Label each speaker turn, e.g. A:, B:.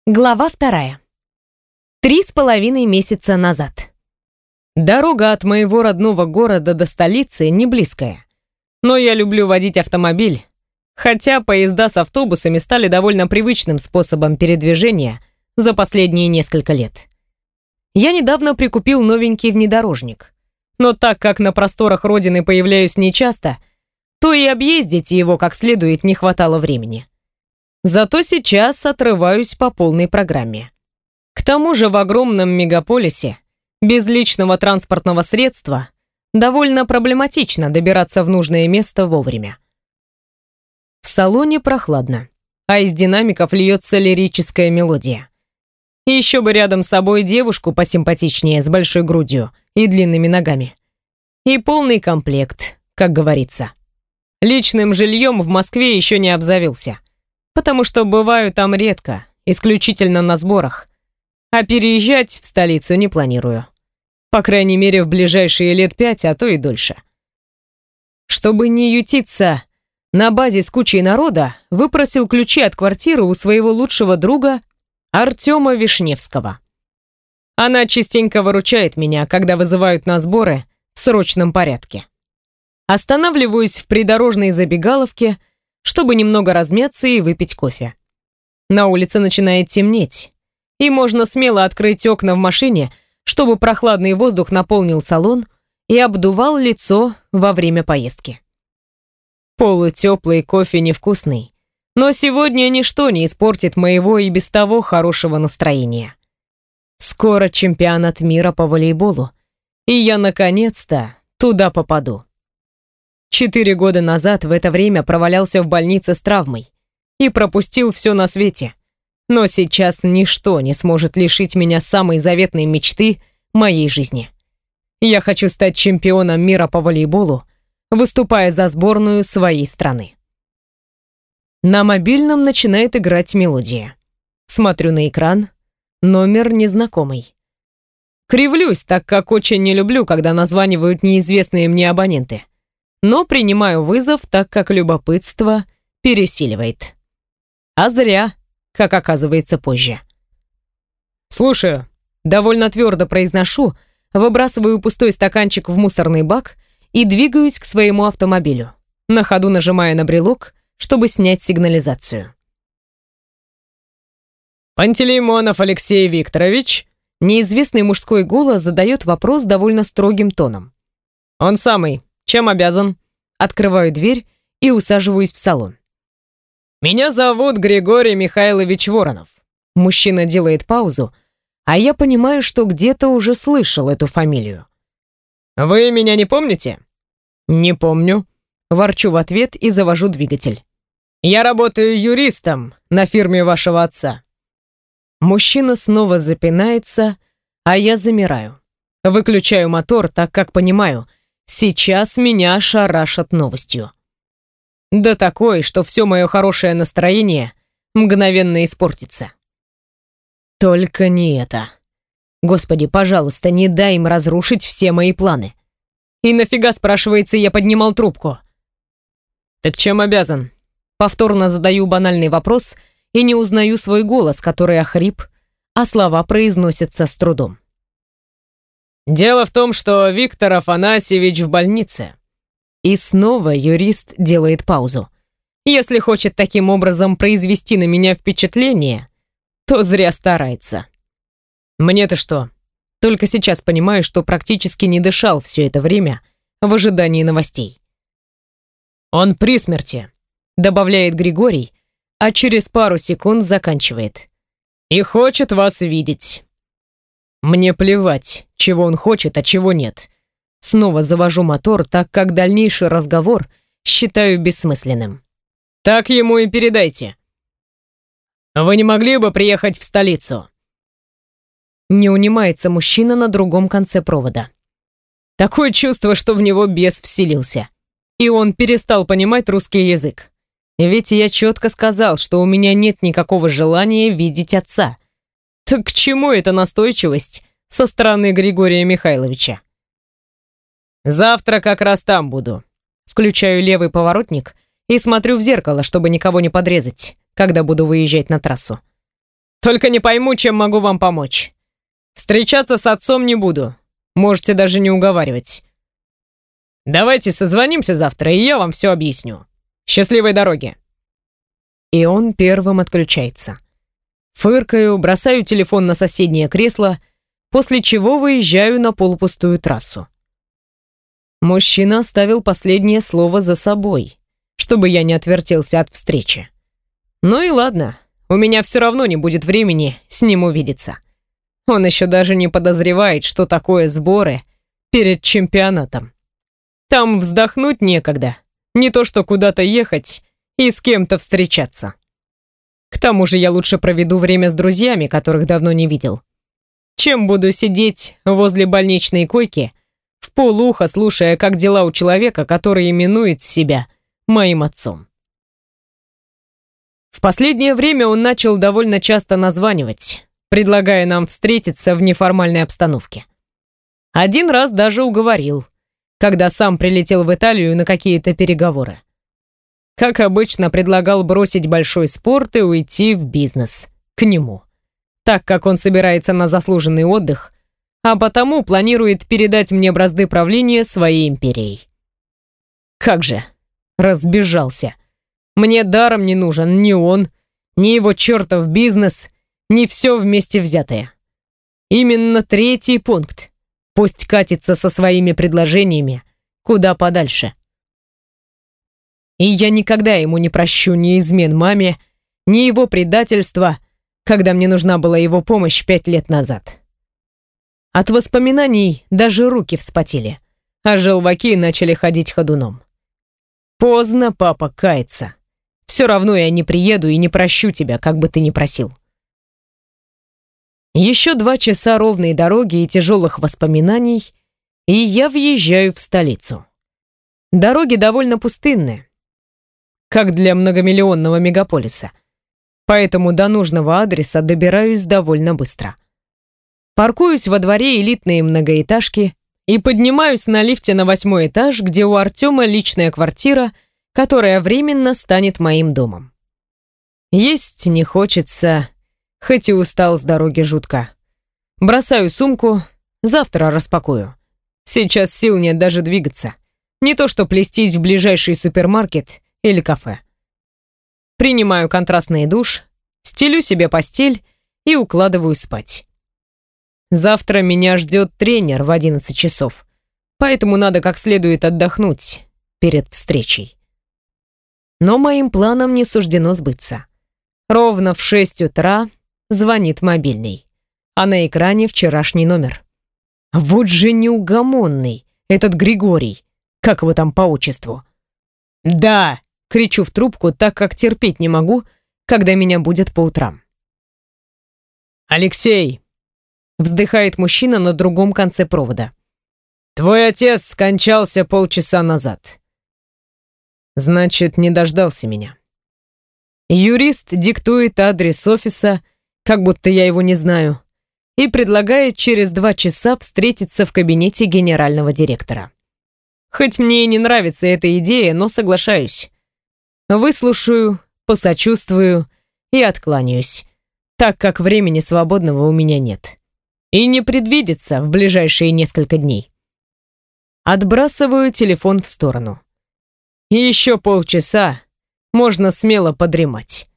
A: Глава 2. 3,5 месяца назад. Дорога от моего родного города до столицы не близкая. Но я люблю водить автомобиль, хотя поезда с автобусами стали довольно привычным способом передвижения за последние несколько лет. Я недавно прикупил новенький внедорожник, но так как на просторах родины появляюсь нечасто, то и объездить его как следует не хватало времени. Зато сейчас отрываюсь по полной программе. К тому же в огромном мегаполисе без личного транспортного средства довольно проблематично добираться в нужное место вовремя. В салоне прохладно, а из динамиков льется лирическая мелодия. И еще бы рядом с собой девушку посимпатичнее, с большой грудью и длинными ногами. И полный комплект, как говорится. Личным жильем в Москве еще не обзавелся, потому что бываю там редко, исключительно на сборах, а переезжать в столицу не планирую. По крайней мере, в ближайшие лет 5, а то и дольше. Чтобы не ютиться на базе с кучей народа, выпросил ключи от квартиры у своего лучшего друга Артема Вишневского. Она частенько выручает меня, когда вызывают на сборы в срочном порядке. Останавливаюсь в придорожной забегаловке, чтобы немного размяться и выпить кофе. На улице начинает темнеть, и можно смело открыть окна в машине, чтобы прохладный воздух наполнил салон и обдувал лицо во время поездки. Полутеплый кофе невкусный, но сегодня ничто не испортит моего и без того хорошего настроения. Скоро чемпионат мира по волейболу, и я наконец-то туда попаду. 4 года назад в это время провалялся в больнице с травмой и пропустил все на свете. Но сейчас ничто не сможет лишить меня самой заветной мечты моей жизни. Я хочу стать чемпионом мира по волейболу, выступая за сборную своей страны. На мобильном начинает играть мелодия. Смотрю на экран, номер незнакомый. Кривлюсь, так как очень не люблю, когда названивают неизвестные мне абоненты. Но принимаю вызов, так как любопытство пересиливает. А зря, как оказывается позже. «Слушаю», — довольно твердо произношу, выбрасываю пустой стаканчик в мусорный бак и двигаюсь к своему автомобилю, на ходу нажимая на брелок, чтобы снять сигнализацию. «Пантелеймонов Алексей Викторович?» Неизвестный мужской голос задает вопрос довольно строгим тоном. «Он самый. Чем обязан?» Открываю дверь и усаживаюсь в салон. «Меня зовут Григорий Михайлович Воронов». Мужчина делает паузу, а я понимаю, что где-то уже слышал эту фамилию. «Вы меня не помните?» «Не помню». Ворчу в ответ и завожу двигатель. «Я работаю юристом на фирме вашего отца». Мужчина снова запинается, а я замираю. Выключаю мотор, так как понимаю, сейчас меня шарашат новостью. Да такой, что все мое хорошее настроение мгновенно испортится. Только не это. Господи, пожалуйста, не дай им разрушить все мои планы. И нафига, спрашивается, я поднимал трубку? Так чем обязан? Повторно задаю банальный вопрос и не узнаю свой голос, который охрип, а слова произносятся с трудом. «Дело в том, что Виктор Афанасьевич в больнице». И снова юрист делает паузу. Если хочет таким образом произвести на меня впечатление, то зря старается. Мне-то что? Только сейчас понимаю, что практически не дышал все это время в ожидании новостей. «Он при смерти», — добавляет Григорий, а через пару секунд заканчивает. «И хочет вас видеть». Мне плевать, чего он хочет, а чего нет. Снова завожу мотор, так как дальнейший разговор считаю бессмысленным. Так ему и передайте. Вы не могли бы приехать в столицу? Не унимается мужчина на другом конце провода. Такое чувство, что в него бес вселился, и он перестал понимать русский язык. Ведь я четко сказал, что у меня нет никакого желания видеть отца. Так к чему эта настойчивость со стороны Григория Михайловича? Завтра как раз там буду. Включаю левый поворотник и смотрю в зеркало, чтобы никого не подрезать, когда буду выезжать на трассу. Только не пойму, чем могу вам помочь. Встречаться с отцом не буду. Можете даже не уговаривать. Давайте созвонимся завтра, и я вам все объясню. Счастливой дороги. И он первым отключается. Фыркаю, бросаю телефон на соседнее кресло, после чего выезжаю на полупустую трассу. Мужчина оставил последнее слово за собой, чтобы я не отвертелся от встречи. Ну и ладно, у меня все равно не будет времени с ним увидеться. Он еще даже не подозревает, что такое сборы перед чемпионатом. Там вздохнуть некогда, не то что куда-то ехать и с кем-то встречаться. К тому же я лучше проведу время с друзьями, которых давно не видел, чем буду сидеть возле больничной койки, вполуха слушая, как дела у человека, который именует себя моим отцом. В последнее время он начал довольно часто названивать, предлагая нам встретиться в неформальной обстановке. Один раз даже уговорил, когда сам прилетел в Италию на какие-то переговоры. Как обычно, предлагал бросить большой спорт и уйти в бизнес, к нему, так как он собирается на заслуженный отдых, а потому планирует передать мне бразды правления своей империей. Как же, разбежался. Мне даром не нужен ни он, ни его чертов бизнес, ни все вместе взятое. Именно третий пункт. Пусть катится со своими предложениями куда подальше. И я никогда ему не прощу ни измен маме, ни его предательства, когда мне нужна была его помощь 5 лет назад. От воспоминаний даже руки вспотели, а желваки начали ходить ходуном. Поздно папа кается. Все равно я не приеду и не прощу тебя, как бы ты ни просил. Еще 2 часа ровной дороги и тяжелых воспоминаний, и я въезжаю в столицу. Дороги довольно пустынные, как для многомиллионного мегаполиса, поэтому до нужного адреса добираюсь довольно быстро. Паркуюсь во дворе элитной многоэтажки и поднимаюсь на лифте на 8-й этаж, где у Артема личная квартира, которая временно станет моим домом. Есть не хочется, хоть и устал с дороги жутко. Бросаю сумку, завтра распакую. Сейчас сил нет даже двигаться. Не то что плестись в ближайший супермаркет или кафе. Принимаю контрастный душ, стелю себе постель и укладываюсь спать. Завтра меня ждет тренер в 11 часов, поэтому надо как следует отдохнуть перед встречей. Но моим планам не суждено сбыться. Ровно в 6 утра звонит мобильный, а на экране вчерашний номер. Вот же неугомонный этот Григорий, как его там по отчеству. «Да!» — кричу в трубку, так как терпеть не могу, когда меня будят по утрам. «Алексей!» — вздыхает мужчина на другом конце провода. «Твой отец скончался полчаса назад». Значит, не дождался меня. Юрист диктует адрес офиса, как будто я его не знаю, и предлагает через 2 часа встретиться в кабинете генерального директора. Хоть мне и не нравится эта идея, но соглашаюсь. Выслушаю, посочувствую и откланяюсь, так как времени свободного у меня нет. И не предвидится в ближайшие несколько дней. Отбрасываю телефон в сторону. И еще полчаса можно смело подремать.